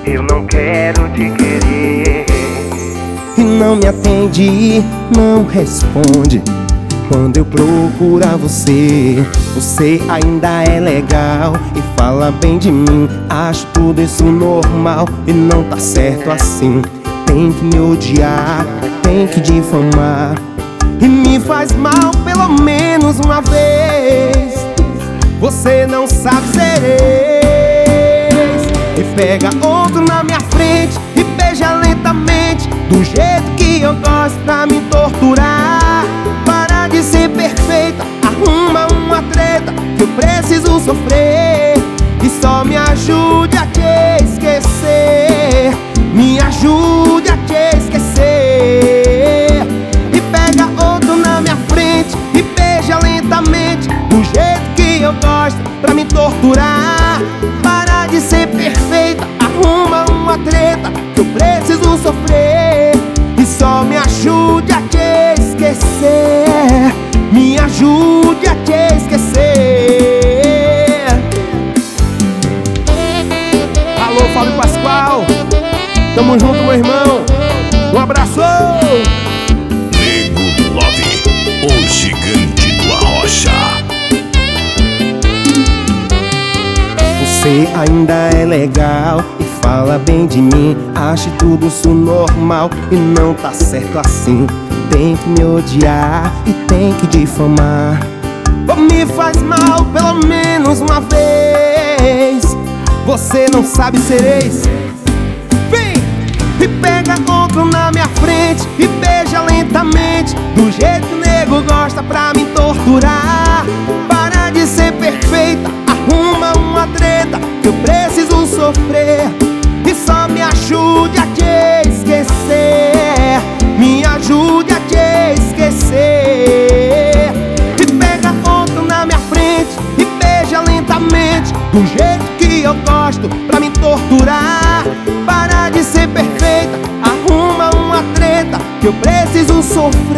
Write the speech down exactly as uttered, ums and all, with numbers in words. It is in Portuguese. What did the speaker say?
eu não quero te querer. E não me atende, não responde quando eu procurar você. Você ainda é legal e fala bem de mim. Acho tudo isso normal e não tá certo assim. Tem que me odiar, tem que difamar e me faz mal pelo menos uma vez. Você não sabe ser ex e pega outro na minha frente e beija lentamente do jeito que eu gosto pra me torturar. Para de ser perfeita, arruma uma treta que eu preciso sofrer. E só me ajude a te esquecer, me ajude a te esquecer. E pega outro na minha frente e beija lentamente do jeito que eu gosto pra me torturar. Para de ser perfeita, arruma uma treta que eu preciso sofrer. E só me ajude a te esquecer, me ajude a te esquecer. Alô, Fábio Pascoal, tamo junto, meu irmão. Um abraço! Nego Love, o gigante do Arrocha. Você ainda é legal e fala bem de mim. Acho tudo isso normal e não tá certo assim. Tem que me odiar e tem que difamar. Ou me faz mal pelo menos uma vez. Você não sabe ser ex. Vem! E pega outro na minha frente e beija lentamente do jeito que o nego gosta pra me torturar. Para de ser perfeita, arruma uma treta que eu preciso sofrer. E só me ajude a te esquecer, me ajude a te esquecer. E pega outro na minha frente e beija lentamente do jeito que eu gosto pra me torturar. Para de ser perfeita, arruma uma treta que eu preciso sofrer.